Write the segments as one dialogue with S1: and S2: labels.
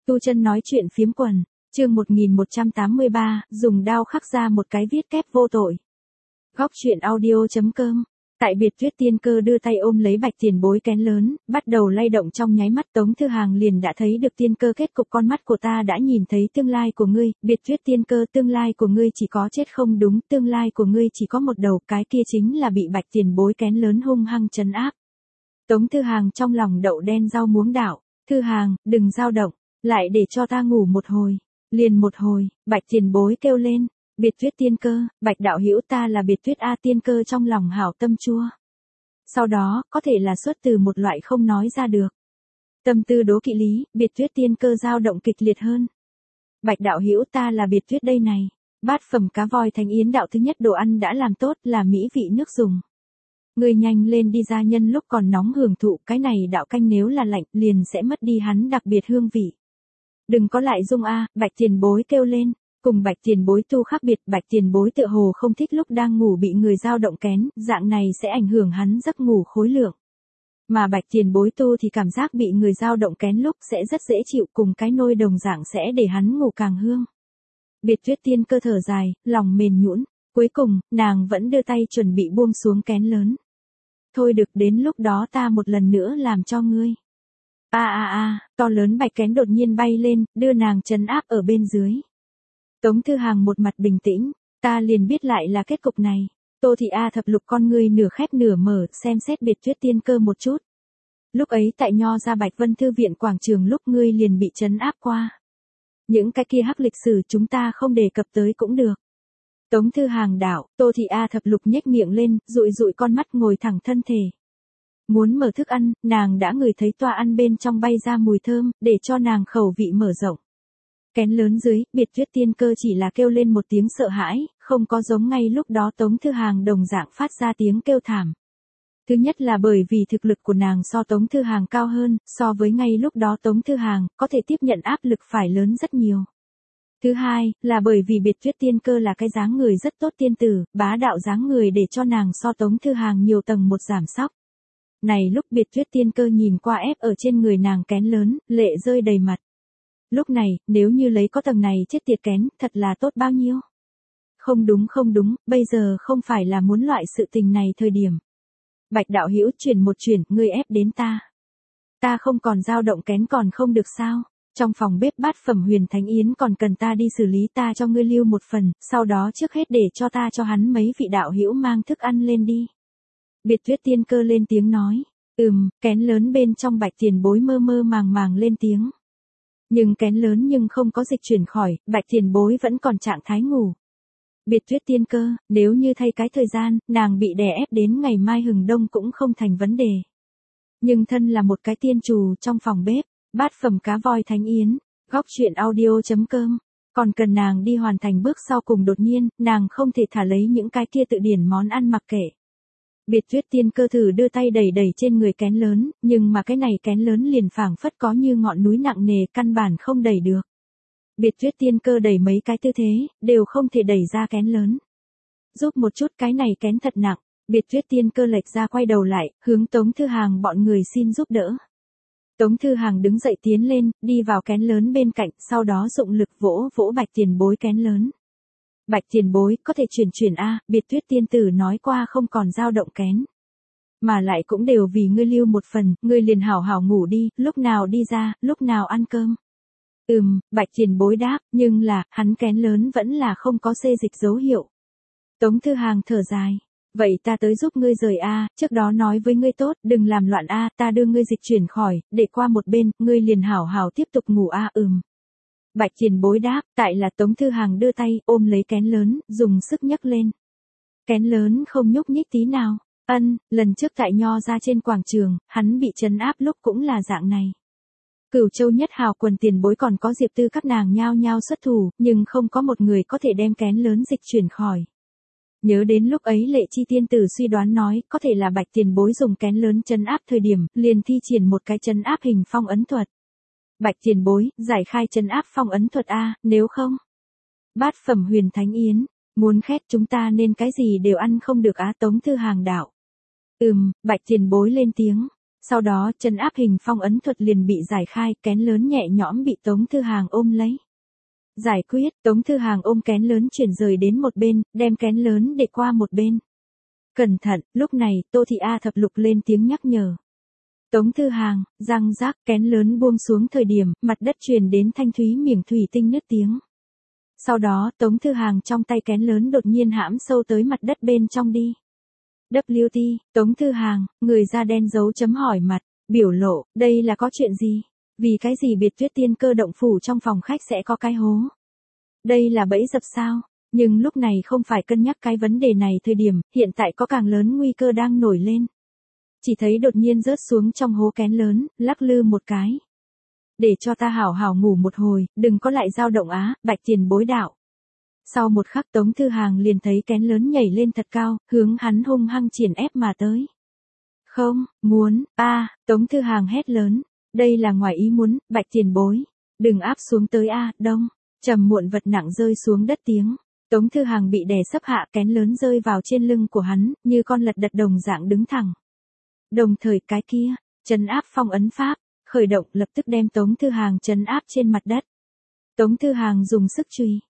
S1: Tu Chân nói chuyện phiếm quần, chương 1183, dùng đao khắc ra một cái viết kép vô tội. Góc chuyện audio.com. Tại biệt Tuyết Tiên Cơ đưa tay ôm lấy Bạch Tiền Bối kén lớn, bắt đầu lay động trong nháy mắt, Tống Thư Hàng liền đã thấy được Tiên Cơ kết cục. Con mắt của ta đã nhìn thấy tương lai của ngươi, biệt Tuyết Tiên Cơ, tương lai của ngươi chỉ có chết không đúng, tương lai của ngươi chỉ có một đầu, cái kia chính là bị Bạch Tiền Bối kén lớn hung hăng trấn áp. Tống Thư Hàng trong lòng đậu đen rau muống đảo, Thư Hàng, đừng dao động, lại để cho ta ngủ một hồi, liền một hồi, Bạch Tiền Bối kêu lên. Biệt Tuyết Tiên Cơ, Bạch đạo hữu, ta là Biệt Tuyết a. Tiên Cơ trong lòng hảo tâm chua. Sau đó, có thể là xuất từ một loại không nói ra được tâm tư đố kỵ lý, Biệt Tuyết Tiên Cơ dao động kịch liệt hơn. Bạch đạo hữu, ta là Biệt Tuyết đây này. Bát phẩm cá voi thánh yến đạo thứ nhất đồ ăn đã làm tốt, là mỹ vị nước dùng. Ngươi nhanh lên đi ra, nhân lúc còn nóng hưởng thụ, cái này đạo canh nếu là lạnh liền sẽ mất đi hắn đặc biệt hương vị. Đừng có lại dung a. Bạch Tiền Bối kêu lên. Cùng Bạch Tiền Bối tu khác biệt, Bạch Tiền Bối tựa hồ không thích lúc đang ngủ bị người dao động kén, dạng này sẽ ảnh hưởng hắn giấc ngủ khối lượng. Mà Bạch Tiền Bối tu thì cảm giác bị người dao động kén lúc sẽ rất dễ chịu, cùng cái nôi đồng dạng sẽ để hắn ngủ càng hương. Biệt Tuyết Tiên Cơ thở dài, lòng mềm nhũn, cuối cùng, nàng vẫn đưa tay chuẩn bị buông xuống kén lớn. Thôi được, đến lúc đó ta một lần nữa làm cho ngươi. To lớn bạch kén đột nhiên bay lên, đưa nàng trấn áp ở bên dưới. Tống Thư Hàng một mặt bình tĩnh, ta liền biết lại là kết cục này. Tô Thị A thập lục con ngươi nửa khép nửa mở, xem xét Biệt Tuyết Tiên Cơ một chút. Lúc ấy tại Nho ra Bạch Vân Thư viện quảng trường lúc ngươi liền bị trấn áp qua. Những cái kia hắc lịch sử chúng ta không đề cập tới cũng được. Tống Thư Hàng đạo, Tô Thị A thập lục nhếch miệng lên, dụi dụi con mắt, ngồi thẳng thân thể. Muốn mở thức ăn, nàng đã ngửi thấy toa ăn bên trong bay ra mùi thơm, để cho nàng khẩu vị mở rộng. Kén lớn dưới, Biệt Tuyết Tiên Cơ chỉ là kêu lên một tiếng sợ hãi, không có giống ngay lúc đó Tống Thư Hàng đồng dạng phát ra tiếng kêu thảm. Thứ nhất là bởi vì thực lực của nàng so Tống Thư Hàng cao hơn, so với ngay lúc đó Tống Thư Hàng có thể tiếp nhận áp lực phải lớn rất nhiều. Thứ hai, là bởi vì Biệt Tuyết Tiên Cơ là cái dáng người rất tốt tiên tử, bá đạo dáng người để cho nàng so Tống Thư Hàng nhiều tầng một giảm sóc. Này lúc Biệt Tuyết Tiên Cơ nhìn qua ép ở trên người nàng kén lớn, lệ rơi đầy mặt. Lúc này, nếu như lấy có tầng này chết tiệt kén, thật là tốt bao nhiêu. Không đúng, bây giờ không phải là muốn loại sự tình này thời điểm. Bạch đạo hữu, chuyển một chuyển, ngươi ép đến ta. Ta không còn dao động kén còn không được sao? Trong phòng bếp bát phẩm huyền thánh yến còn cần ta đi xử lý, ta cho ngươi lưu một phần, sau đó trước hết để cho ta cho hắn mấy vị đạo hữu mang thức ăn lên đi. Biệt Tuyết Tiên Cơ lên tiếng nói. Kén lớn bên trong Bạch Tiền Bối mơ mơ màng lên tiếng. Nhưng kén lớn nhưng không có dịch chuyển khỏi, Bạch Tiền Bối vẫn còn trạng thái ngủ. Biệt Tuyết Tiên Cơ, nếu như thay cái thời gian, nàng bị đè ép đến ngày mai hừng đông cũng không thành vấn đề. Nhưng thân là một cái tiên trù trong phòng bếp, bát phẩm cá voi thánh yến, góc chuyện audio.com, còn cần nàng đi hoàn thành bước sau cùng, đột nhiên, nàng không thể thả lấy những cái kia tự điển món ăn mặc kệ. Biệt Tuyết Tiên Cơ thử đưa tay đẩy trên người kén lớn, nhưng mà cái này kén lớn liền phảng phất có như ngọn núi nặng nề, căn bản không đẩy được. Biệt Tuyết Tiên Cơ đẩy mấy cái tư thế, đều không thể đẩy ra kén lớn. Giúp một chút, cái này kén thật nặng. Biệt Tuyết Tiên Cơ lệch ra quay đầu lại, hướng Tống Thư Hàng bọn người xin giúp đỡ. Tống Thư Hàng đứng dậy tiến lên, đi vào kén lớn bên cạnh, sau đó dụng lực vỗ Bạch Tiền Bối kén lớn. Bạch Tiền Bối, có thể chuyển a. Biệt Tuyết Tiên Tử nói qua không còn dao động kén. Mà lại cũng đều vì ngươi lưu một phần, ngươi liền hảo hảo ngủ đi, lúc nào đi ra, lúc nào ăn cơm. Bạch Tiền Bối đáp, nhưng là, hắn kén lớn vẫn là không có xê dịch dấu hiệu. Tống Thư Hàng thở dài. Vậy ta tới giúp ngươi rời a. Trước đó nói với ngươi tốt, đừng làm loạn a. Ta đưa ngươi dịch chuyển khỏi, để qua một bên, ngươi liền hảo hảo tiếp tục ngủ a. Bạch Tiền Bối đáp, tại là Tống Thư Hàng đưa tay, ôm lấy kén lớn, dùng sức nhấc lên. Kén lớn không nhúc nhích tí nào. Lần trước tại Nho ra trên quảng trường, hắn bị trấn áp lúc cũng là dạng này. Cửu Châu Nhất Hào quần Tiền Bối còn có Diệp Tư các nàng nhao nhao xuất thủ, nhưng không có một người có thể đem kén lớn dịch chuyển khỏi. Nhớ đến lúc ấy Lệ Chi tiên tử suy đoán nói, có thể là Bạch Tiền Bối dùng kén lớn trấn áp thời điểm, liền thi triển một cái trấn áp hình phong ấn thuật. Bạch Tiền Bối, giải khai trấn áp phong ấn thuật a, nếu không. Bát phẩm huyền thánh yến, muốn khét chúng ta nên cái gì đều ăn không được á. Tống Thư Hàng đạo. Bạch Tiền Bối lên tiếng. Sau đó trấn áp hình phong ấn thuật liền bị giải khai, kén lớn nhẹ nhõm bị Tống Thư Hàng ôm lấy. Giải quyết, Tống Thư Hàng ôm kén lớn chuyển rời đến một bên, đem kén lớn để qua một bên. Cẩn thận, lúc này, Tô Thị A Thập Lục lên tiếng nhắc nhở. Tống Thư Hàng, răng rác, kén lớn buông xuống thời điểm, mặt đất truyền đến thanh thúy miệng thủy tinh nứt tiếng. Sau đó, Tống Thư Hàng trong tay kén lớn đột nhiên hãm sâu tới mặt đất bên trong đi. WT, Tống Thư Hàng, người da đen dấu chấm hỏi mặt, biểu lộ, đây là có chuyện gì? Vì cái gì Biệt Tuyết Tiên Cơ động phủ trong phòng khách sẽ có cái hố? Đây là bẫy dập sao? Nhưng lúc này không phải cân nhắc cái vấn đề này thời điểm, hiện tại có càng lớn nguy cơ đang nổi lên. Chỉ thấy đột nhiên rớt xuống trong hố kén lớn, lắc lư một cái. Để cho ta hảo hảo ngủ một hồi, đừng có lại dao động á, Bạch Tiền Bối đạo. Sau một khắc Tống Thư Hàng liền thấy kén lớn nhảy lên thật cao, hướng hắn hung hăng triển ép mà tới. Không, muốn, Tống Thư Hàng hét lớn. Đây là ngoài ý muốn, Bạch Tiền Bối. Đừng áp xuống tới đông. Trầm muộn vật nặng rơi xuống đất tiếng. Tống Thư Hàng bị đè sấp hạ, kén lớn rơi vào trên lưng của hắn, như con lật đật đồng dạng đứng thẳng. Đồng thời cái kia, trấn áp phong ấn pháp, khởi động lập tức đem Tống Thư Hàng trấn áp trên mặt đất. Tống Thư Hàng dùng sức chùy.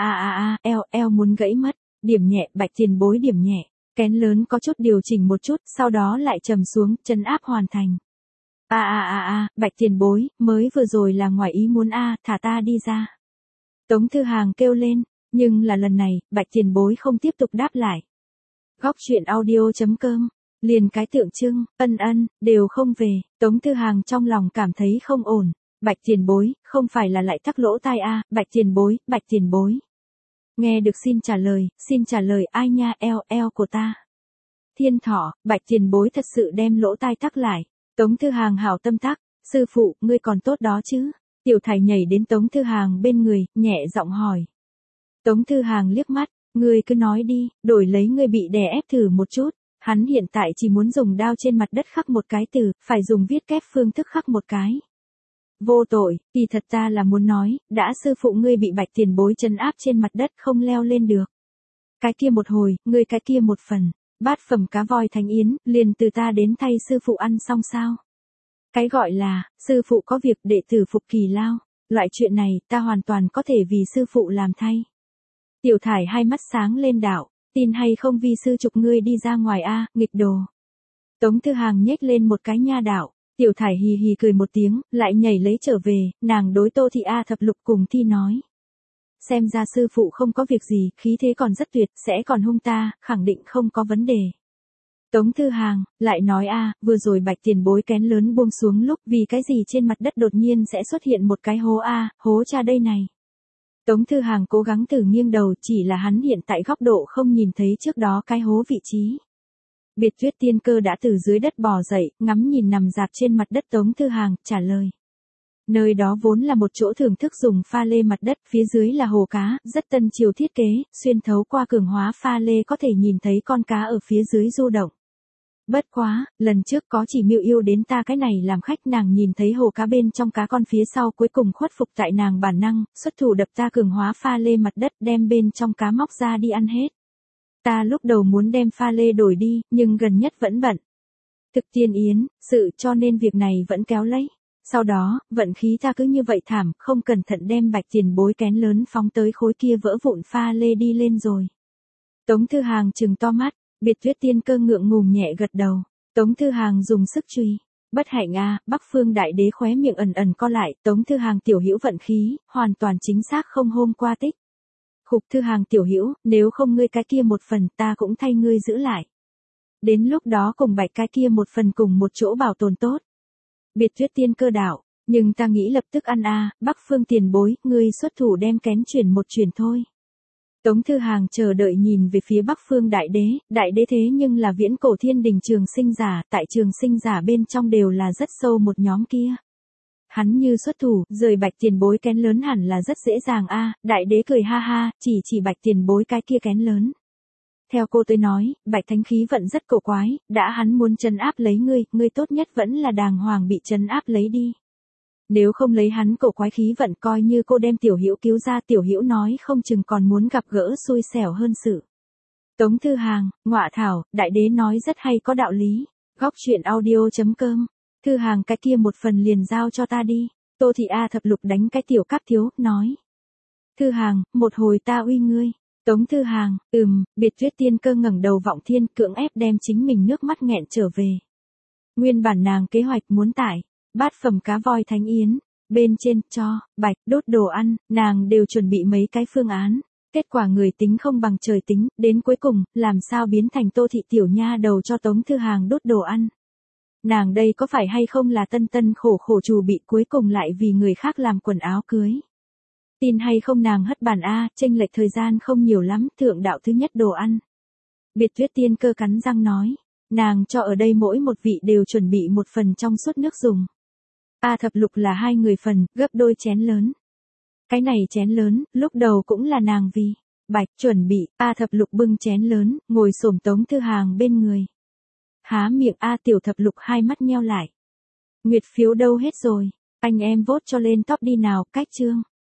S1: Eo muốn gãy mất. Điểm nhẹ, Bạch Tiền Bối điểm nhẹ. Kén lớn có chút điều chỉnh một chút, sau đó lại trầm xuống, trấn áp hoàn thành. Bạch Tiền Bối, mới vừa rồi là ngoài ý muốn thả ta đi ra. Tống Thư Hàng kêu lên, nhưng là lần này, Bạch Tiền Bối không tiếp tục đáp lại. Góc truyện audio.com, liền cái tượng trưng, đều không về, Tống Thư Hàng trong lòng cảm thấy không ổn. Bạch Tiền Bối, không phải là lại tắc lỗ tai Bạch Tiền Bối. Nghe được xin trả lời ai nha, eo của ta. Thiên Thọ, Bạch Tiền Bối thật sự đem lỗ tai tắc lại. Tống Thư Hàng hảo tâm tắc, sư phụ, ngươi còn tốt đó chứ? Tiểu Thải nhảy đến Tống Thư Hàng bên người, nhẹ giọng hỏi. Tống Thư Hàng liếc mắt, ngươi cứ nói đi, đổi lấy ngươi bị đè ép thử một chút. Hắn hiện tại chỉ muốn dùng đao trên mặt đất khắc một cái từ, phải dùng viết kép phương thức khắc một cái. Vô tội, kỳ thật ta là muốn nói, đã sư phụ ngươi bị Bạch Tiền Bối trấn áp trên mặt đất không leo lên được. Cái kia một hồi, ngươi cái kia một phần, bát phẩm cá voi thánh yến, liền từ ta đến thay sư phụ ăn xong sao? Cái gọi là, sư phụ có việc đệ tử phục kỳ lao, loại chuyện này ta hoàn toàn có thể vì sư phụ làm thay. Tiểu Thải hai mắt sáng lên đạo, tin hay không vi sư trục ngươi đi ra ngoài nghịch đồ. Tống Thư Hàng nhếch lên một cái nha đạo. Tiểu Thải hì hì cười một tiếng, lại nhảy lấy trở về, nàng đối Tô Thị A Thập Lục cùng Thi nói. Xem ra sư phụ không có việc gì, khí thế còn rất tuyệt, sẽ còn hung ta, khẳng định không có vấn đề. Tống Thư Hàng, lại nói vừa rồi Bạch Tiền Bối kén lớn buông xuống lúc vì cái gì trên mặt đất đột nhiên sẽ xuất hiện một cái hố hố cha đây này. Tống Thư Hàng cố gắng thử nghiêng đầu, chỉ là hắn hiện tại góc độ không nhìn thấy trước đó cái hố vị trí. Biệt Tuyết Tiên Cơ đã từ dưới đất bò dậy, ngắm nhìn nằm dạp trên mặt đất Tống Thư Hàng, trả lời. Nơi đó vốn là một chỗ thưởng thức dùng pha lê mặt đất, phía dưới là hồ cá, rất tân triều thiết kế, xuyên thấu qua cường hóa pha lê có thể nhìn thấy con cá ở phía dưới du động. Bất quá, lần trước có chỉ Miêu Yêu đến ta cái này làm khách, nàng nhìn thấy hồ cá bên trong cá con phía sau cuối cùng khuất phục tại nàng bản năng, xuất thủ đập ta cường hóa pha lê mặt đất đem bên trong cá móc ra đi ăn hết. Ta lúc đầu muốn đem pha lê đổi đi, nhưng gần nhất vẫn bận. Thực tiên yến, sự cho nên việc này vẫn kéo lấy. Sau đó, vận khí ta cứ như vậy thảm, không cẩn thận đem Bạch Tiền Bối kén lớn phóng tới khối kia vỡ vụn pha lê đi lên rồi. Tống Thư Hàng trừng to mắt, Biệt Tuyết Tiên Cơ ngượng ngùng nhẹ gật đầu. Tống Thư Hàng dùng sức truy. Bất hạnh Bắc Phương Đại Đế khóe miệng ẩn co lại, Tống Thư Hàng tiểu hữu vận khí, hoàn toàn chính xác không hôm qua tích. Khục Thư Hàng tiểu hữu, nếu không ngươi cái kia một phần ta cũng thay ngươi giữ lại. Đến lúc đó cùng Bạch cái kia một phần cùng một chỗ bảo tồn tốt. Biệt Tuyết Tiên Cơ đạo, nhưng ta nghĩ lập tức ăn Bắc Phương tiền bối, ngươi xuất thủ đem kén chuyển một chuyển thôi. Tống Thư Hàng chờ đợi nhìn về phía Bắc Phương Đại Đế thế nhưng là viễn cổ thiên đình trường sinh giả, tại trường sinh giả bên trong đều là rất sâu một nhóm kia. Hắn như xuất thủ, rời Bạch Tiền Bối kén lớn hẳn là rất dễ dàng Đại Đế cười ha ha, chỉ Bạch Tiền Bối cái kia kén lớn. Theo cô tới nói, Bạch Thánh khí vận rất cổ quái, đã hắn muốn trấn áp lấy ngươi tốt nhất vẫn là đàng hoàng bị trấn áp lấy đi. Nếu không lấy hắn cổ quái khí vận coi như cô đem tiểu hữu cứu ra, tiểu hữu nói không chừng còn muốn gặp gỡ xui xẻo hơn sự. Tống Thư Hàng, ngọa thảo, Đại Đế nói rất hay có đạo lý. Góc truyện audio.com Thư Hàng cái kia một phần liền giao cho ta đi. Tô Thị A Thập Lục đánh cái tiểu cáp thiếu, nói. Thư Hàng, một hồi ta uy ngươi. Tống Thư Hàng, Biệt Tuyết Tiên Cơ ngẩng đầu vọng thiên, cưỡng ép đem chính mình nước mắt nghẹn trở về. Nguyên bản nàng kế hoạch muốn tải bát phẩm cá voi thánh yến, bên trên cho bạch đốt đồ ăn, nàng đều chuẩn bị mấy cái phương án. Kết quả người tính không bằng trời tính, đến cuối cùng, làm sao biến thành Tô Thị tiểu nha đầu cho Tống Thư Hàng đốt đồ ăn. Nàng đây có phải hay không là tân tân khổ khổ chủ bị cuối cùng lại vì người khác làm quần áo cưới. Tin hay không nàng hất bàn A, chênh lệch thời gian không nhiều lắm, thượng đạo thứ nhất đồ ăn. Biệt Tuyết Tiên Cơ cắn răng nói, nàng cho ở đây mỗi một vị đều chuẩn bị một phần trong suốt nước dùng. A Thập Lục là 2 người phần, gấp đôi chén lớn. Cái này chén lớn, lúc đầu cũng là nàng vì bạch chuẩn bị. A Thập Lục bưng chén lớn, ngồi xổm Tống Thư Hàng bên người. Há miệng A Tiểu Thập Lục hai mắt nheo lại. Nguyệt phiếu đâu hết rồi, anh em vote cho lên top đi nào, cách chương.